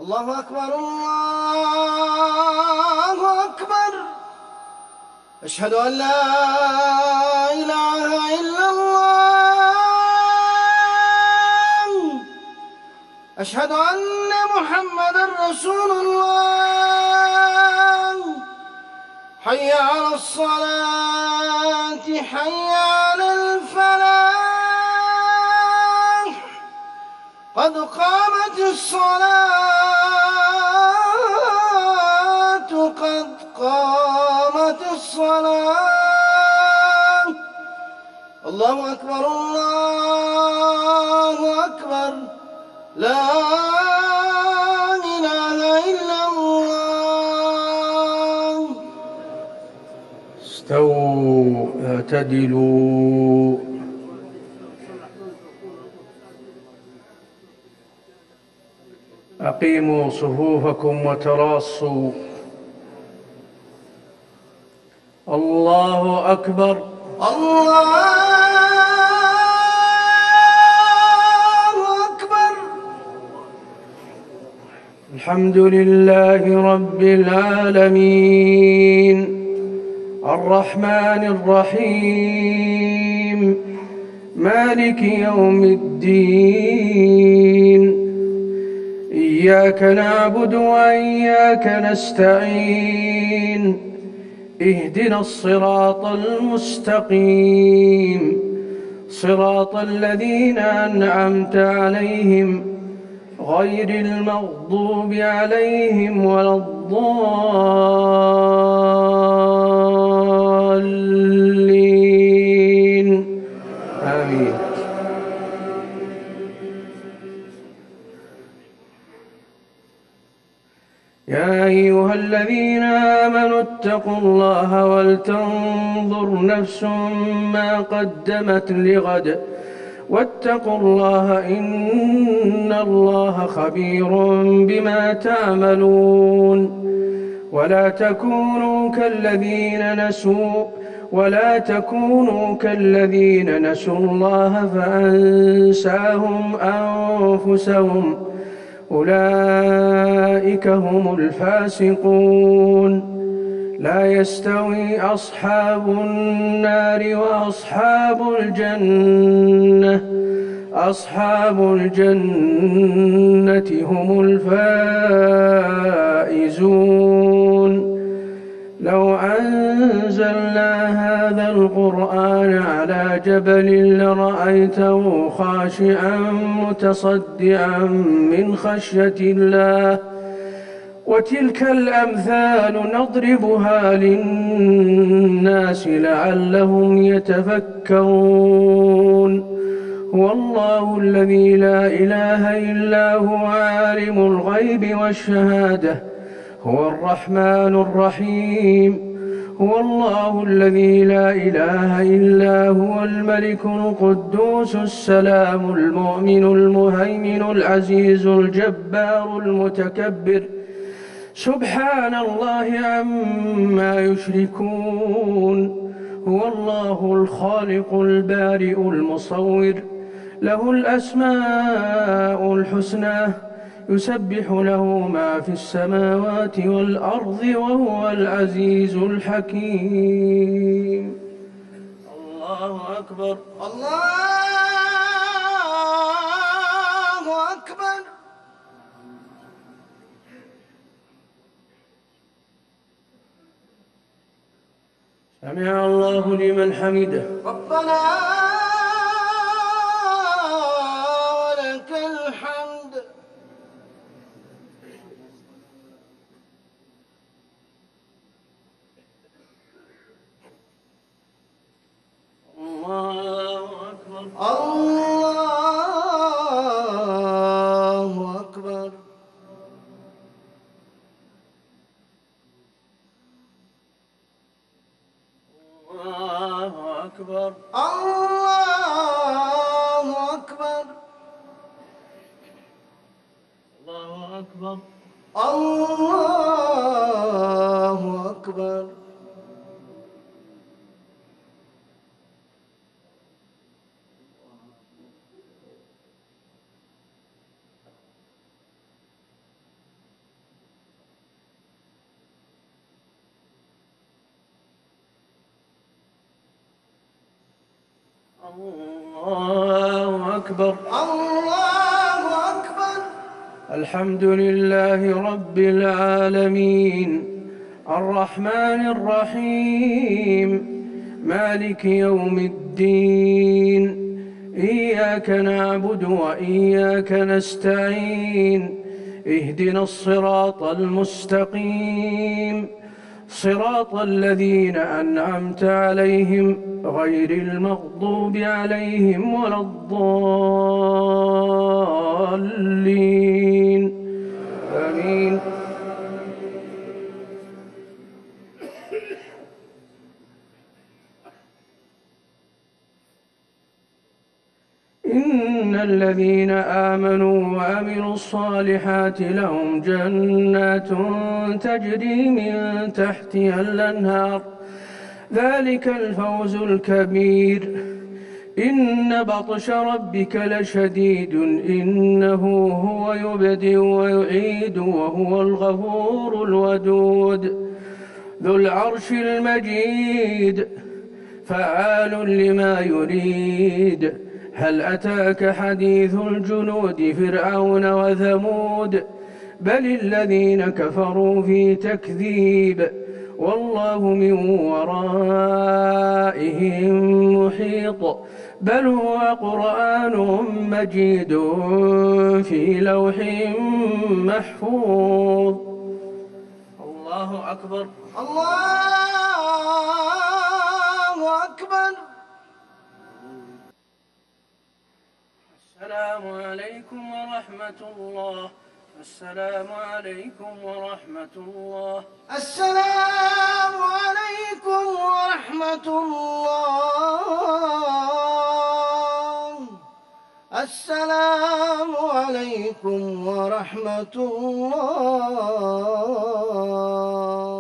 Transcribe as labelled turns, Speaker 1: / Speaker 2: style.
Speaker 1: الله أكبر الله أكبر. أشهد أن لا إله إلا الله. أشهد أن محمدًا رسول الله. حي على الصلاة حي على الفلاح. قد قامت الصلاة قد قامت الصلاة. الله أكبر الله أكبر. لا إله إلا الله.
Speaker 2: استووا اعتدلوا. أقيموا صفوفكم وتراصوا. الله أكبر
Speaker 1: الله أكبر.
Speaker 2: الحمد لله رب العالمين الرحمن الرحيم مالك يوم الدين. إياك نعبد وإياك نستعين. اهدنا الصراط المستقيم صراط الذين أنعمت عليهم غير المغضوب عليهم ولا الضالين. آمين. يا أيها الذين آمنوا اتقوا الله ولتنظر نفس ما قدمت لغد واتقوا الله إن الله خبير بما تعملون. ولا تكونوا كالذين نسوا الله فأنساهم أنفسهم أولئك هم الفاسقون. لا يستوي أصحاب النار وأصحاب الجنة. أصحاب الجنة هم الفائزون. لو أنزلنا هذا القرآن على جبل لرأيته خاشعا متصدعا من خشية الله. وتلك الأمثال نضربها للناس لعلهم يتفكرون. هو الله الذي لا إله إلا هو عالم الغيب والشهادة هو الرحمن الرحيم. هو الله الذي لا إله إلا هو الملك القدوس السلام المؤمن المهيمن العزيز الجبار المتكبر. سبحان الله عما يشركون. هو الله الخالق البارئ المصور له الأسماء الحسنى يسبح له ما في السماوات والأرض وهو العزيز الحكيم. الله أكبر
Speaker 1: الله أكبر.
Speaker 2: سمع الله لمن حمده.
Speaker 1: ربنا ولك الحمد.
Speaker 2: الله أكبر
Speaker 1: الله أكبر.
Speaker 2: الله أكبر
Speaker 1: الله أكبر.
Speaker 2: الله أكبر
Speaker 1: الله أكبر.
Speaker 2: الله أكبر.
Speaker 1: الله أكبر.
Speaker 2: الحمد لله رب العالمين الرحمن الرحيم مالك يوم الدين إياك نعبد وإياك نستعين اهدنا الصراط المستقيم صراط الذين أنعمت عليهم غير المغضوب عليهم ولا الضالين آمين. إن الذين آمنوا وعملوا الصالحات لهم جنات تجري من تحتها الأنهار ذلك الفوز الكبير. إن بطش ربك لشديد إنه هو يبدئ ويعيد وهو الغفور الودود ذو العرش المجيد فعال لما يريد. هل أتاك حديث الجنود فرعون وثمود بل الذين كفروا في تكذيب والله من ورائهم محيط بل هو قرآن مجيد في لوح محفوظ. الله أكبر.
Speaker 1: الله أكبر.
Speaker 2: السلام عليكم ورحمة الله. السلام عليكم ورحمة الله.
Speaker 1: السلام عليكم ورحمة الله. السلام عليكم ورحمة الله.